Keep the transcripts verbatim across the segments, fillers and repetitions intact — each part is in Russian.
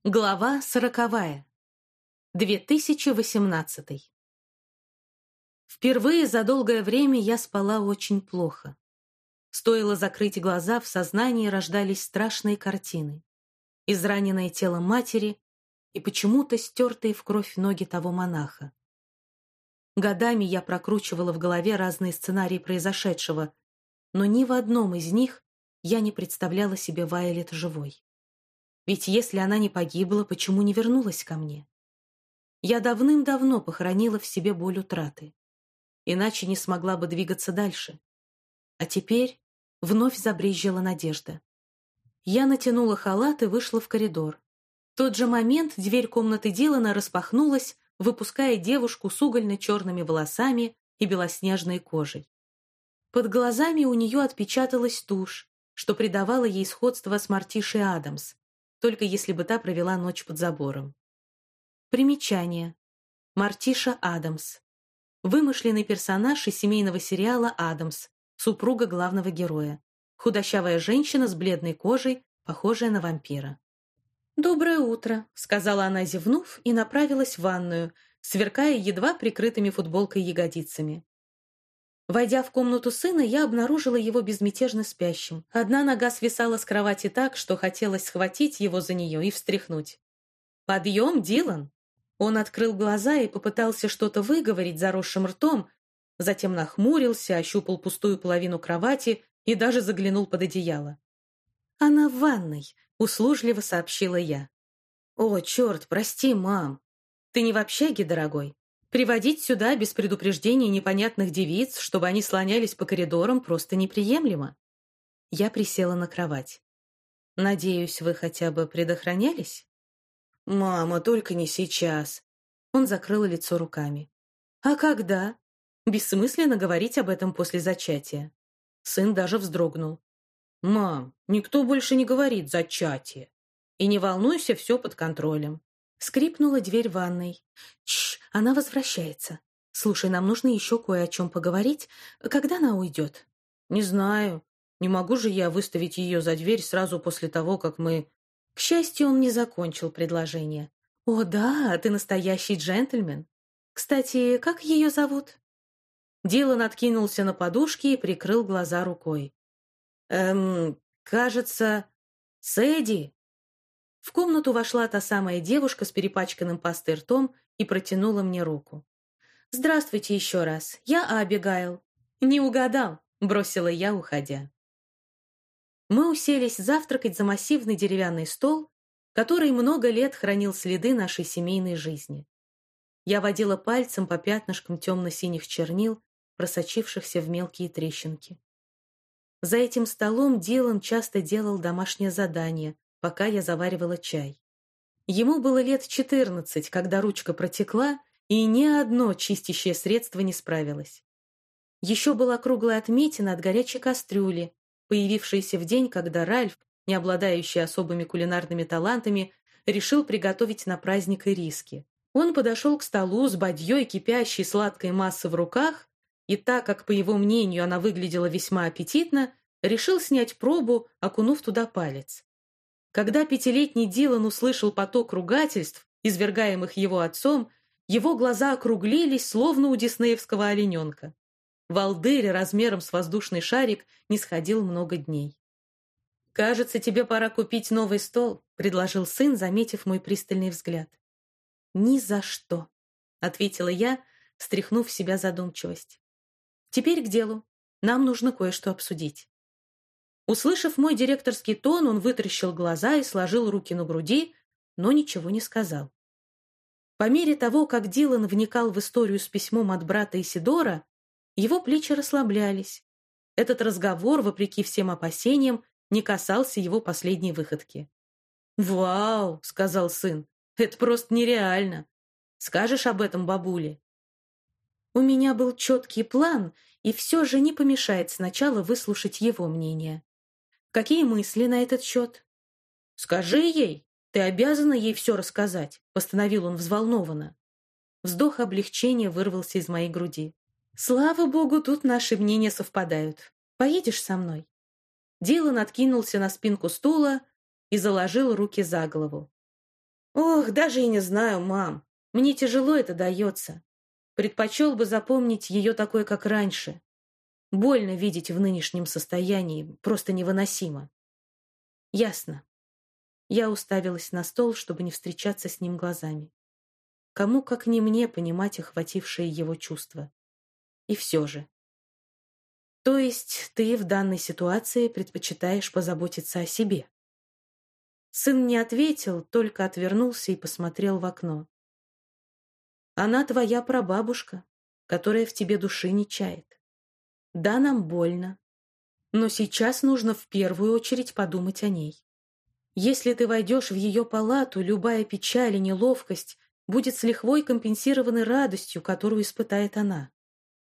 Глава сороковая. две тысячи восемнадцатый. Впервые за долгое время я спала очень плохо. Стоило закрыть глаза, в сознании рождались страшные картины. Израненное тело матери и почему-то стертые в кровь ноги того монаха. Годами я прокручивала в голове разные сценарии произошедшего, но ни в одном из них я не представляла себе Вайолет живой. Ведь если она не погибла, почему не вернулась ко мне? Я давным-давно похоронила в себе боль утраты. Иначе не смогла бы двигаться дальше. А теперь вновь забрезжила надежда. Я натянула халат и вышла в коридор. В тот же момент дверь комнаты Дилана распахнулась, выпуская девушку с угольно-черными волосами и белоснежной кожей. Под глазами у нее отпечаталась тушь, что придавало ей сходство с Мартишей Адамс, только если бы та провела ночь под забором. Примечание. Мартиша Адамс. Вымышленный персонаж из семейного сериала «Адамс», супруга главного героя. Худощавая женщина с бледной кожей, похожая на вампира. «Доброе утро», — сказала она, зевнув, и направилась в ванную, сверкая едва прикрытыми футболкой ягодицами. Войдя в комнату сына, я обнаружила его безмятежно спящим. Одна нога свисала с кровати так, что хотелось схватить его за нее и встряхнуть. «Подъем, Дилан!» Он открыл глаза и попытался что-то выговорить заросшим ртом, затем нахмурился, ощупал пустую половину кровати и даже заглянул под одеяло. «Она в ванной», — услужливо сообщила я. «О, черт, прости, мам. Ты не в общаге, дорогой? Приводить сюда без предупреждения непонятных девиц, чтобы они слонялись по коридорам, просто неприемлемо». Я присела на кровать. «Надеюсь, вы хотя бы предохранялись?» «Мама, только не сейчас». Он закрыл лицо руками. «А когда?» Бессмысленно говорить об этом после зачатия. Сын даже вздрогнул. «Мам, никто больше не говорит «зачатие». И не волнуйся, все под контролем». Скрипнула дверь ванной. «Тш, она возвращается. Слушай, нам нужно еще кое о чем поговорить. Когда она уйдет?» «Не знаю. Не могу же я выставить ее за дверь сразу после того, как мы...» К счастью, он не закончил предложение. «О, да, ты настоящий джентльмен. Кстати, как ее зовут?» Дилан откинулся на подушке и прикрыл глаза рукой. «Эм, кажется, Сэдди». В комнату вошла та самая девушка с перепачканным пастой ртом и протянула мне руку. «Здравствуйте еще раз, я Абигайл». «Не угадал», — бросила я, уходя. Мы уселись завтракать за массивный деревянный стол, который много лет хранил следы нашей семейной жизни. Я водила пальцем по пятнышкам темно-синих чернил, просочившихся в мелкие трещинки. За этим столом Дилан часто делал домашнее задание, пока я заваривала чай. Ему было лет четырнадцать, когда ручка протекла, и ни одно чистящее средство не справилось. Еще была круглая отметина от горячей кастрюли, появившаяся в день, когда Ральф, не обладающий особыми кулинарными талантами, решил приготовить на праздник ириски. Он подошел к столу с бадьей кипящей сладкой массы в руках, и так как, по его мнению, она выглядела весьма аппетитно, решил снять пробу, окунув туда палец. Когда пятилетний Дилан услышал поток ругательств, извергаемых его отцом, его глаза округлились, словно у диснеевского олененка. Волдырь размером с воздушный шарик не сходил много дней. «Кажется, тебе пора купить новый стол», — предложил сын, заметив мой пристальный взгляд. «Ни за что», — ответила я, стряхнув в себя задумчивость. «Теперь к делу. Нам нужно кое-что обсудить». Услышав мой директорский тон, он вытаращил глаза и сложил руки на груди, но ничего не сказал. По мере того, как Дилан вникал в историю с письмом от брата Исидора, его плечи расслаблялись. Этот разговор, вопреки всем опасениям, не касался его последней выходки. «Вау!» — сказал сын. «Это просто нереально. Скажешь об этом бабуле?» У меня был четкий план, и все же не помешает сначала выслушать его мнение. «Какие мысли на этот счет?» «Скажи ей, ты обязана ей все рассказать», — постановил он взволнованно. Вздох облегчения вырвался из моей груди. «Слава богу, тут наши мнения совпадают. Поедешь со мной?» Дилан откинулся на спинку стула и заложил руки за голову. Ох, даже и не знаю, мам. Мне тяжело это дается. Предпочел бы запомнить ее такой, как раньше. Больно видеть в нынешнем состоянии, просто невыносимо. Ясно. Я уставилась на стол, чтобы не встречаться с ним глазами. Кому, как не мне, понимать охватившие его чувства. И все же. То есть ты в данной ситуации предпочитаешь позаботиться о себе? Сын не ответил, только отвернулся и посмотрел в окно. Она твоя прабабушка, которая в тебе души не чает. Да, нам больно, но сейчас нужно в первую очередь подумать о ней. Если ты войдешь в ее палату, любая печаль и неловкость будет с лихвой компенсированы радостью, которую испытает она.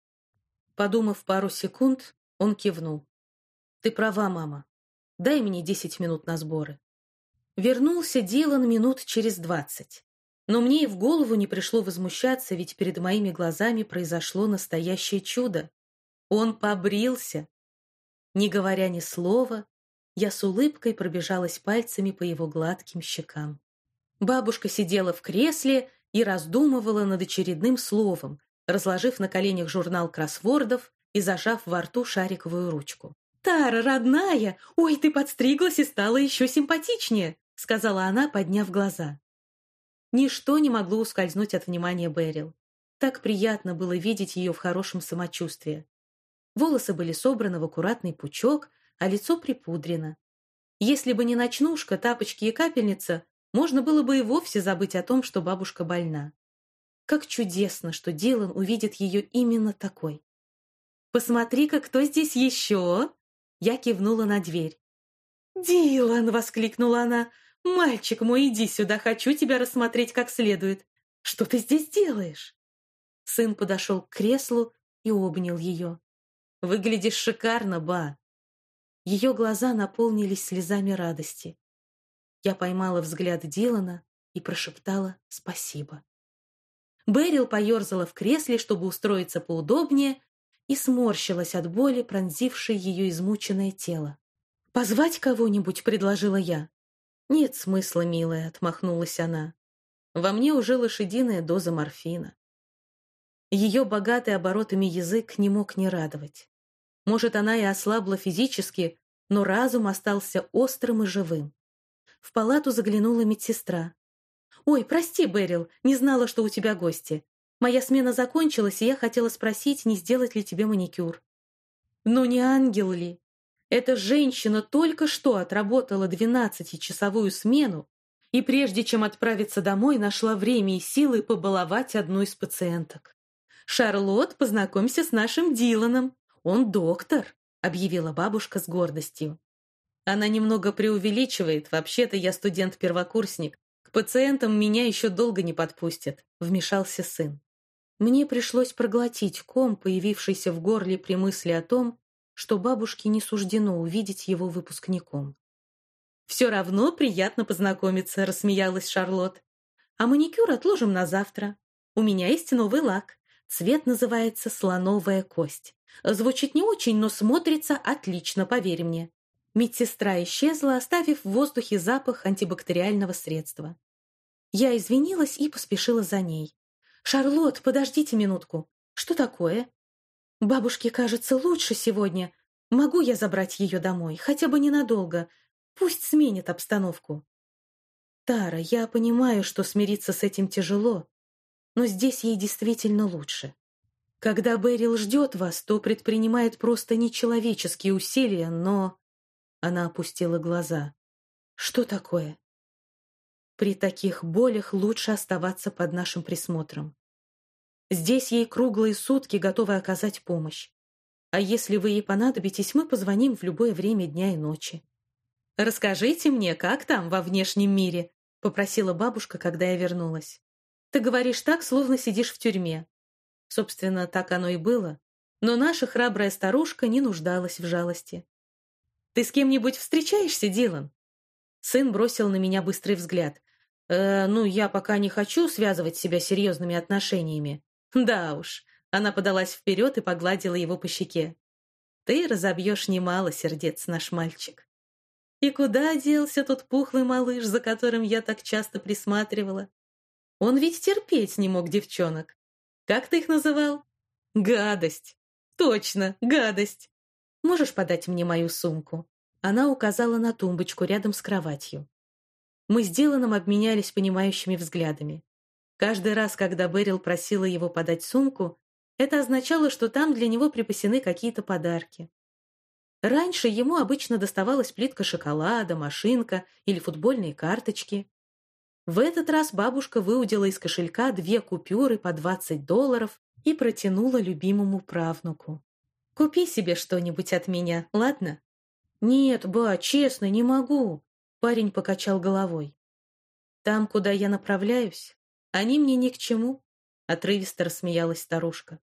Подумав пару секунд, он кивнул. Ты права, мама. Дай мне десять минут на сборы. Вернулся Дилан минут через двадцать. Но мне и в голову не пришло возмущаться, ведь перед моими глазами произошло настоящее чудо. Он побрился. Не говоря ни слова, я с улыбкой пробежалась пальцами по его гладким щекам. Бабушка сидела в кресле и раздумывала над очередным словом, разложив на коленях журнал кроссвордов и зажав во рту шариковую ручку. «Тара, родная! Ой, ты подстриглась и стала еще симпатичнее!» — сказала она, подняв глаза. Ничто не могло ускользнуть от внимания Бэрил. Так приятно было видеть ее в хорошем самочувствии. Волосы были собраны в аккуратный пучок, а лицо припудрено. Если бы не ночнушка, тапочки и капельница, можно было бы и вовсе забыть о том, что бабушка больна. Как чудесно, что Дилан увидит ее именно такой. «Посмотри-ка, кто здесь еще!» Я кивнула на дверь. «Дилан!» — воскликнула она. «Мальчик мой, иди сюда, хочу тебя рассмотреть как следует. Что ты здесь делаешь?» Сын подошел к креслу и обнял ее. «Выглядишь шикарно, ба!» Ее глаза наполнились слезами радости. Я поймала взгляд Дилана и прошептала «спасибо». Бэрил поерзала в кресле, чтобы устроиться поудобнее, и сморщилась от боли, пронзившей ее измученное тело. «Позвать кого-нибудь?» — предложила я. «Нет смысла, милая», — отмахнулась она. «Во мне уже лошадиная доза морфина». Ее богатый оборотами язык не мог не радовать. Может, она и ослабла физически, но разум остался острым и живым. В палату заглянула медсестра. «Ой, прости, Бэрил, не знала, что у тебя гости. Моя смена закончилась, и я хотела спросить, не сделать ли тебе маникюр». «Ну не ангел ли? Эта женщина только что отработала двенадцатичасовую смену и прежде чем отправиться домой, нашла время и силы побаловать одну из пациенток. «Шарлотт, познакомься с нашим Диланом. Он доктор», — объявила бабушка с гордостью. Она немного преувеличивает. Вообще-то я студент-первокурсник. К пациентам меня еще долго не подпустят, — вмешался сын. Мне пришлось проглотить ком, появившийся в горле при мысли о том, что бабушке не суждено увидеть его выпускником. «Все равно приятно познакомиться», — рассмеялась Шарлотт. «А маникюр отложим на завтра. У меня есть новый лак. Цвет называется «слоновая кость». Звучит не очень, но смотрится отлично, поверь мне». Медсестра исчезла, оставив в воздухе запах антибактериального средства. Я извинилась и поспешила за ней. «Шарлотт, подождите минутку. Что такое?» «Бабушке, кажется, лучше сегодня. Могу я забрать ее домой? Хотя бы ненадолго. Пусть сменит обстановку». «Тара, я понимаю, что смириться с этим тяжело, но здесь ей действительно лучше. Когда Бэрил ждет вас, то предпринимает просто нечеловеческие усилия, но...» Она опустила глаза. «Что такое?» «При таких болях лучше оставаться под нашим присмотром. Здесь ей круглые сутки готовы оказать помощь. А если вы ей понадобитесь, мы позвоним в любое время дня и ночи». «Расскажите мне, как там во внешнем мире?» — попросила бабушка, когда я вернулась. «Ты говоришь так, словно сидишь в тюрьме». Собственно, так оно и было. Но наша храбрая старушка не нуждалась в жалости. «Ты с кем-нибудь встречаешься, Дилан?» Сын бросил на меня быстрый взгляд. «Э, ну, я пока не хочу связывать себя серьезными отношениями». «Да уж». Она подалась вперед и погладила его по щеке. «Ты разобьешь немало сердец, наш мальчик». И куда делся тот пухлый малыш, за которым я так часто присматривала? Он ведь терпеть не мог девчонок. Как ты их называл? Гадость. Точно, гадость. Можешь подать мне мою сумку? Она указала на тумбочку рядом с кроватью. Мы с Диланом обменялись понимающими взглядами. Каждый раз, когда Берил просила его подать сумку, это означало, что там для него припасены какие-то подарки. Раньше ему обычно доставалась плитка шоколада, машинка или футбольные карточки. В этот раз бабушка выудила из кошелька две купюры по двадцать долларов и протянула любимому правнуку. «Купи себе что-нибудь от меня, ладно?» «Нет, ба, честно, не могу», — парень покачал головой. «Там, куда я направляюсь, они мне ни к чему», — отрывисто рассмеялась старушка.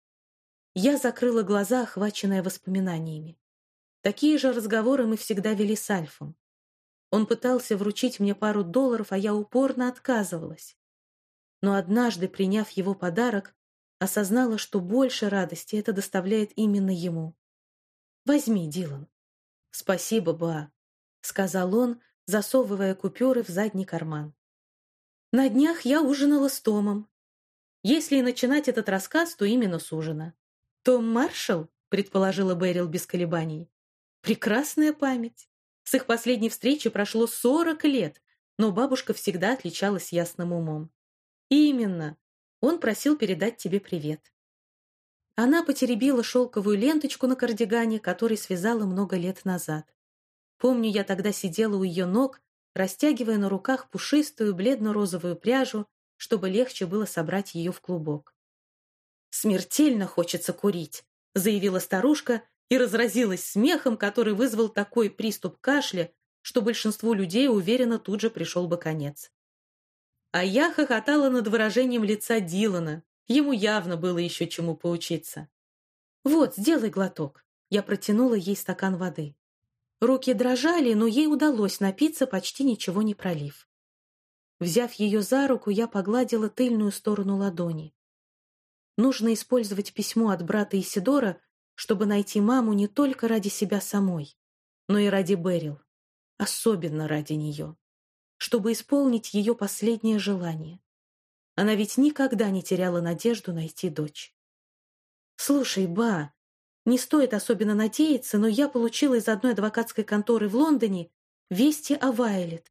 Я закрыла глаза, охваченная воспоминаниями. Такие же разговоры мы всегда вели с Альфом. Он пытался вручить мне пару долларов, а я упорно отказывалась. Но однажды, приняв его подарок, осознала, что больше радости это доставляет именно ему. «Возьми, Дилан». «Спасибо, ба», — сказал он, засовывая купюры в задний карман. На днях я ужинала с Томом. Если и начинать этот рассказ, то именно с ужина. «Том Маршалл?» — предположила Берил без колебаний. «Прекрасная память. С их последней встречи прошло сорок лет, но бабушка всегда отличалась ясным умом. Именно. Он просил передать тебе привет». Она потеребила шелковую ленточку на кардигане, который связала много лет назад. Помню, я тогда сидела у ее ног, растягивая на руках пушистую бледно-розовую пряжу, чтобы легче было собрать ее в клубок. «Смертельно хочется курить», — заявила старушка и разразилась смехом, который вызвал такой приступ кашля, что большинству людей, уверенно, тут же пришел бы конец. А я хохотала над выражением лица Дилана. Ему явно было еще чему поучиться. «Вот, сделай глоток». Я протянула ей стакан воды. Руки дрожали, но ей удалось напиться, почти ничего не пролив. Взяв ее за руку, я погладила тыльную сторону ладони. Нужно использовать письмо от брата Исидора, чтобы найти маму не только ради себя самой, но и ради Берил, особенно ради нее, чтобы исполнить ее последнее желание. Она ведь никогда не теряла надежду найти дочь. «Слушай, ба, не стоит особенно надеяться, но я получила из одной адвокатской конторы в Лондоне вести о Вайлет».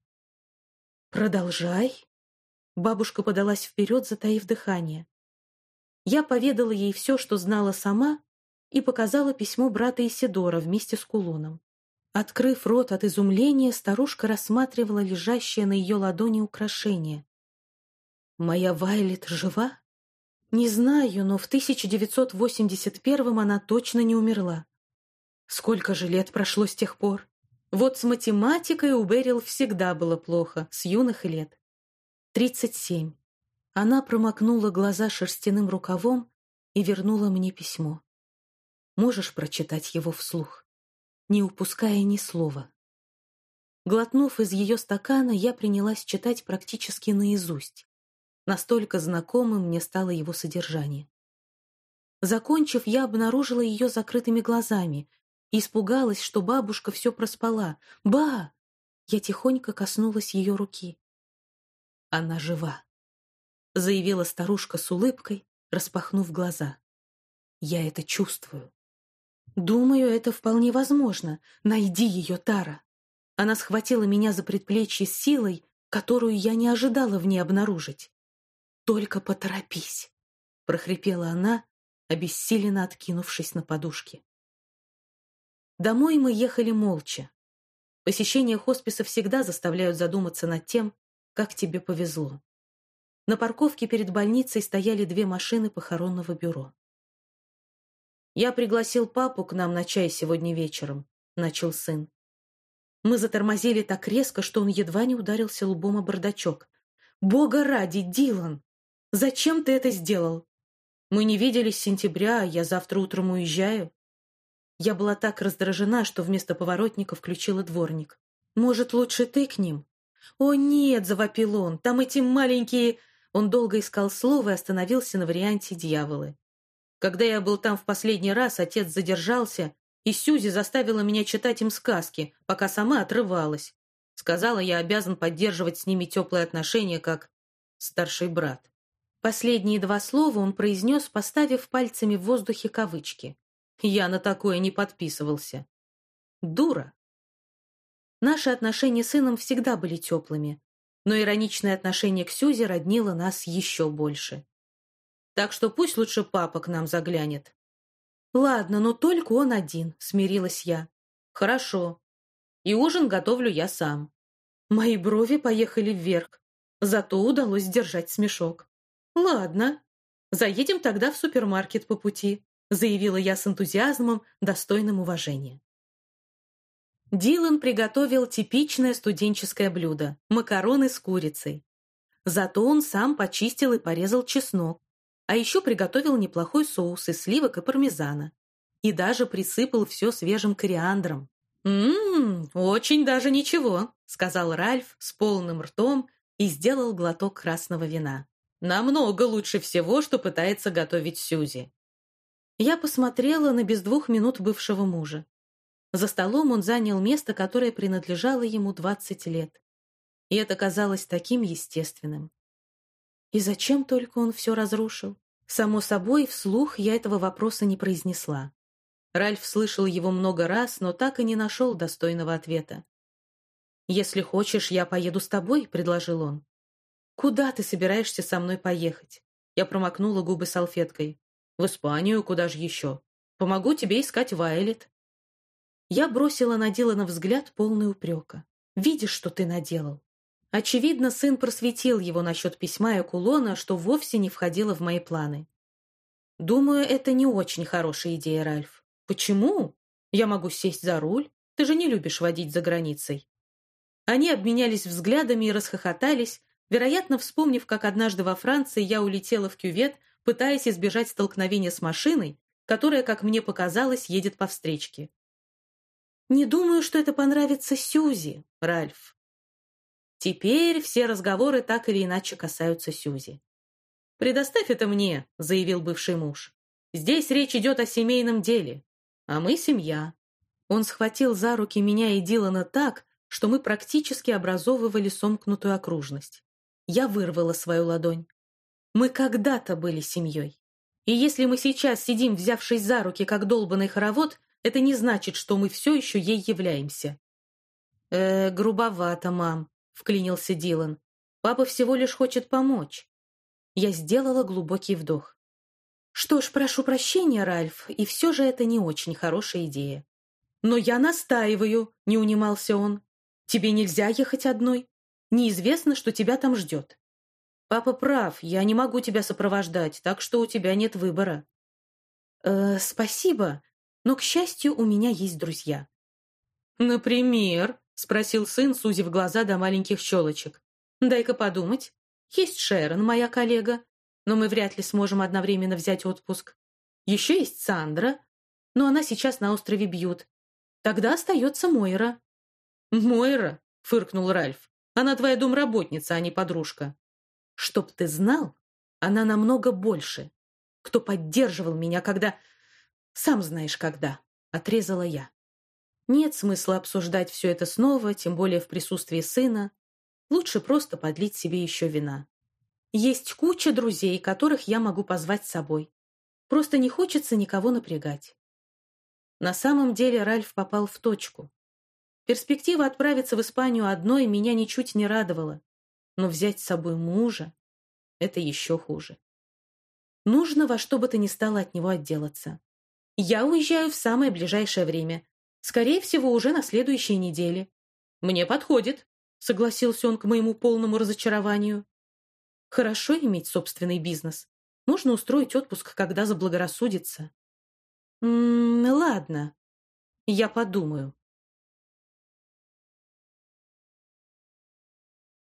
«Продолжай». Бабушка подалась вперед, затаив дыхание. Я поведала ей все, что знала сама, и показала письмо брата Исидора вместе с кулоном. Открыв рот от изумления, старушка рассматривала лежащее на ее ладони украшение. «Моя Вайлет жива?» «Не знаю, но в тысяча девятьсот восемьдесят первом она точно не умерла. Сколько же лет прошло с тех пор? Вот с математикой у Берил всегда было плохо, с юных лет. Тридцать семь. Она промокнула глаза шерстяным рукавом и вернула мне письмо. Можешь прочитать его вслух, не упуская ни слова?» Глотнув из ее стакана, я принялась читать практически наизусть. Настолько знакомым мне стало его содержание. Закончив, я обнаружила ее закрытыми глазами и испугалась, что бабушка все проспала. «Ба!» Я тихонько коснулась ее руки. «Она жива», — заявила старушка с улыбкой, распахнув глаза. «Я это чувствую». «Думаю, это вполне возможно. Найди ее, Тара». Она схватила меня за предплечье с силой, которую я не ожидала в ней обнаружить. «Только поторопись», — прохрипела она, обессиленно откинувшись на подушке. Домой мы ехали молча. Посещения хосписа всегда заставляют задуматься над тем, как тебе повезло. На парковке перед больницей стояли две машины похоронного бюро. «Я пригласил папу к нам на чай сегодня вечером», — начал сын. Мы затормозили так резко, что он едва не ударился лбом о бардачок. «Бога ради, Дилан! Зачем ты это сделал? Мы не виделись с сентября, а я завтра утром уезжаю». Я была так раздражена, что вместо поворотника включила дворник. «Может, лучше ты к ним?» «О, нет!» — завопил он. «Там эти маленькие...» Он долго искал слово и остановился на варианте «дьяволы». Когда я был там в последний раз, отец задержался, и Сьюзи заставила меня читать им сказки, пока сама отрывалась. Сказала, я обязан поддерживать с ними теплые отношения, как старший брат. Последние два слова он произнес, поставив пальцами в воздухе кавычки. Я на такое не подписывался. Дура. Наши отношения с сыном всегда были теплыми, но ироничное отношение к Сьюзи роднило нас еще больше. Так что пусть лучше папа к нам заглянет. Ладно, но только он один, смирилась я. Хорошо. И ужин готовлю я сам. Мои брови поехали вверх, зато удалось сдержать смешок. Ладно, заедем тогда в супермаркет по пути, заявила я с энтузиазмом, достойным уважения. Дилан приготовил типичное студенческое блюдо – макароны с курицей. Зато он сам почистил и порезал чеснок, а еще приготовил неплохой соус из сливок и пармезана. И даже присыпал все свежим кориандром. «Ммм, очень даже ничего», — сказал Ральф с полным ртом и сделал глоток красного вина. «Намного лучше всего, что пытается готовить Сьюзи». Я посмотрела на без двух минут бывшего мужа. За столом он занял место, которое принадлежало ему двадцать лет. И это казалось таким естественным. И зачем только он все разрушил? Само собой, вслух я этого вопроса не произнесла. Ральф слышал его много раз, но так и не нашел достойного ответа. «Если хочешь, я поеду с тобой», — предложил он. «Куда ты собираешься со мной поехать?» Я промокнула губы салфеткой. «В Испанию, куда же еще? Помогу тебе искать Вайлет». Я бросила на Дилана взгляд, полный упрека. «Видишь, что ты наделал?» Очевидно, сын просветил его насчет письма и кулона, что вовсе не входило в мои планы. «Думаю, это не очень хорошая идея, Ральф». «Почему? Я могу сесть за руль. Ты же не любишь водить за границей». Они обменялись взглядами и расхохотались, вероятно, вспомнив, как однажды во Франции я улетела в кювет, пытаясь избежать столкновения с машиной, которая, как мне показалось, едет по встречке. «Не думаю, что это понравится Сьюзи, Ральф». Теперь все разговоры так или иначе касаются Сьюзи. «Предоставь это мне», — заявил бывший муж. «Здесь речь идет о семейном деле, а мы семья». Он схватил за руки меня и Дилана так, что мы практически образовывали сомкнутую окружность. Я вырвала свою ладонь. Мы когда-то были семьей. И если мы сейчас сидим, взявшись за руки, как долбаный хоровод, это не значит, что мы все еще ей являемся. «Э, грубовато, мам», — вклинился Дилан. «Папа всего лишь хочет помочь». Я сделала глубокий вдох. «Что ж, прошу прощения, Ральф, и все же это не очень хорошая идея». «Но я настаиваю», — не унимался он. «Тебе нельзя ехать одной. Неизвестно, что тебя там ждет». «Папа прав, я не могу тебя сопровождать, так что у тебя нет выбора». «Э, спасибо, но, к счастью, у меня есть друзья». «Например?» — спросил сын, сузив глаза до маленьких щелочек. «Дай-ка подумать. Есть Шерон, моя коллега, но мы вряд ли сможем одновременно взять отпуск. Еще есть Сандра, но она сейчас на острове Бьют. Тогда остается Мойра». «Мойра?» — фыркнул Ральф. «Она твоя домработница, а не подружка». «Чтоб ты знал, она намного больше. Кто поддерживал меня, когда... Сам знаешь, когда», — отрезала я. Нет смысла обсуждать все это снова, тем более в присутствии сына. Лучше просто подлить себе еще вина. Есть куча друзей, которых я могу позвать с собой. Просто не хочется никого напрягать. На самом деле Ральф попал в точку. Перспектива отправиться в Испанию одной меня ничуть не радовала. Но взять с собой мужа — это еще хуже. Нужно во что бы то ни стало от него отделаться. Я уезжаю в самое ближайшее время. Скорее всего, уже на следующей неделе. «Мне подходит», — согласился он к моему полному разочарованию. «Хорошо иметь собственный бизнес. Можно устроить отпуск, когда заблагорассудится». «М-м, ладно, я подумаю».